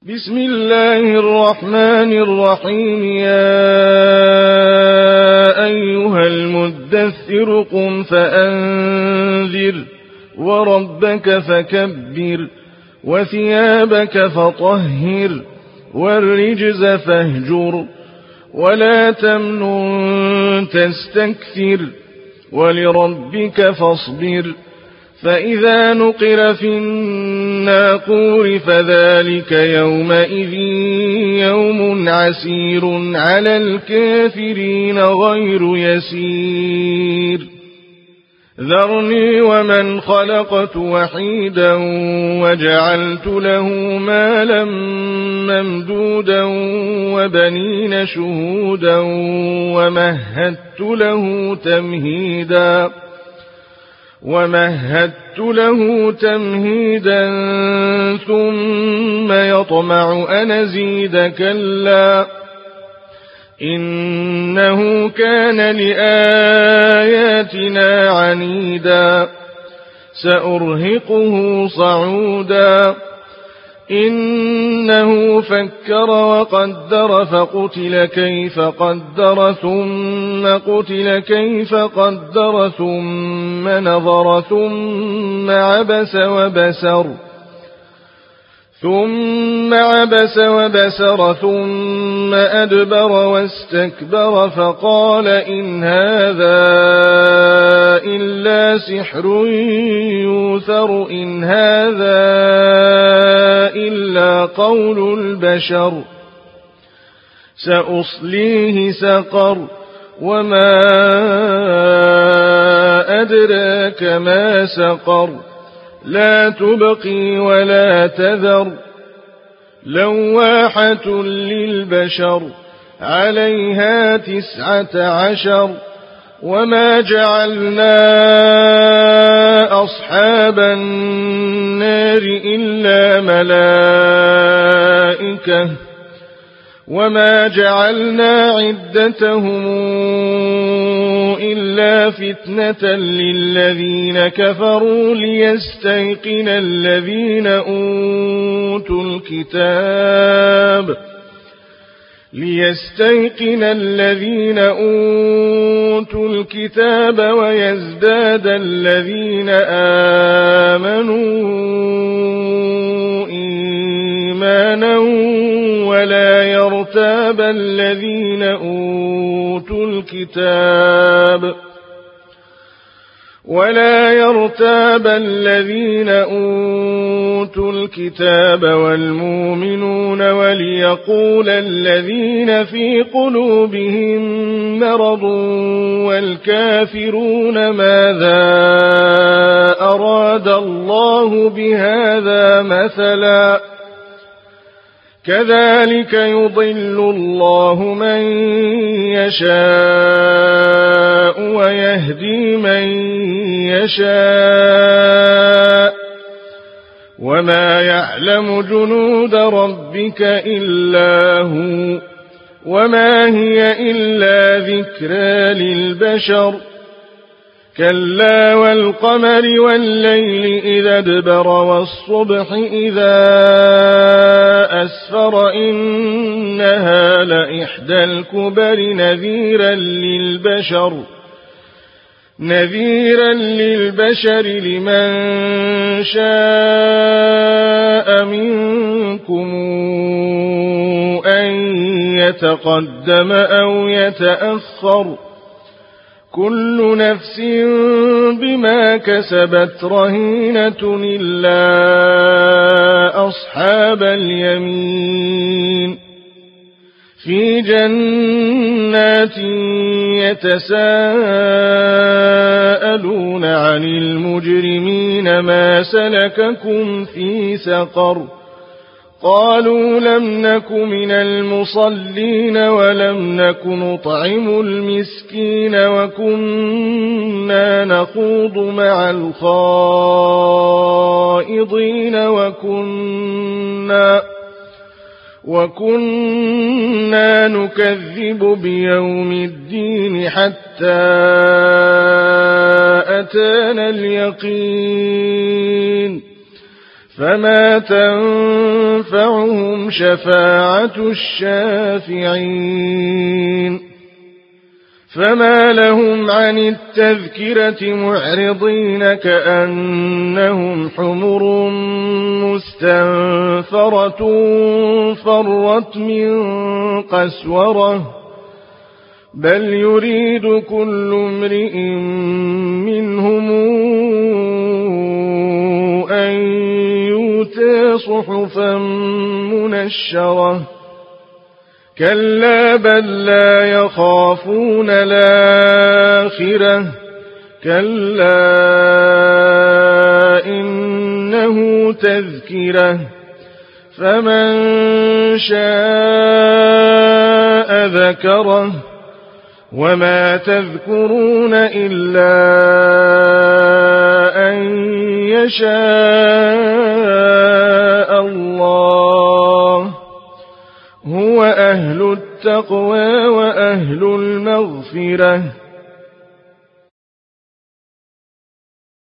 بسم الله الرحمن الرحيم. يا أيها المدثر قم فأنذر وربك فكبر وثيابك فطهر والرجز فاهجر ولا تمنن تستكثر ولربك فاصبر. فإذا نقر في الناقور فذلك يومئذ يوم عسير على الكافرين غير يسير. ذرني ومن خلقت وحيدا وجعلت له مالا ممدودا وبنين شهودا ومهدت له تمهيدا ثم يطمع أن أزيد كلا إنه كان لآياتنا عنيدا سأرهقه صعودا. إنه فكر وقدر فقتل كيف قدر ثم قتل كيف قدر ثم نظر ثم عبس وبسر ثم أدبر واستكبر فقال إن هذا إلا سحر يؤثر إن هذا إلا قول البشر. سأصليه سقر وما أدراك ما سقر لا تبقي ولا تذر لواحة للبشر عليها 19. وما جعلنا أصحاب النار إلا ملائكة وما جعلنا عدتهم إلا فتنة للذين كفروا ليستيقن الذين أوتوا الكتاب ويزداد الذين آمنوا إيمانا ولا يرتاب الذين أوتوا الكتاب والمؤمنون وليقول الذين في قلوبهم مرض والكافرون ماذا أراد الله بهذا مثلا. كذلك يضل الله من يشاء ويهدي من يشاء وما يعلم جنود ربك إلا هو وما هي إلا ذكرى للبشر. كلا والقمر والليل إذا ادبر والصبح إذا أسفر إنها لإحدى الكبر نذيرا للبشر لمن شاء منكم أن يتقدم أو يتأخر كل نفس بما كسبت رهينة إلا أصحاب اليمين في جنات يتساءلون عن المجرمين ما سلككم في سقر قالوا لم نك من المصلين ولم نك نطعم المسكين وكنا نخوض مع الخائضين وكنا نكذب بيوم الدين حتى أتانا اليقين فما تنفعهم شفاعة الشافعين فما لهم عن التذكرة معرضين كأنهم حمر مستنفرة فرت من قسورة بل يريد كل امرئ منهم أن يؤتى صحفا منشرة كلا بل لا يخافون الآخرة كلا إنه تذكرة فمن شاء ذكره وما تذكرون إلا أن يشاء الله هو أهل التقوى وأهل المغفرة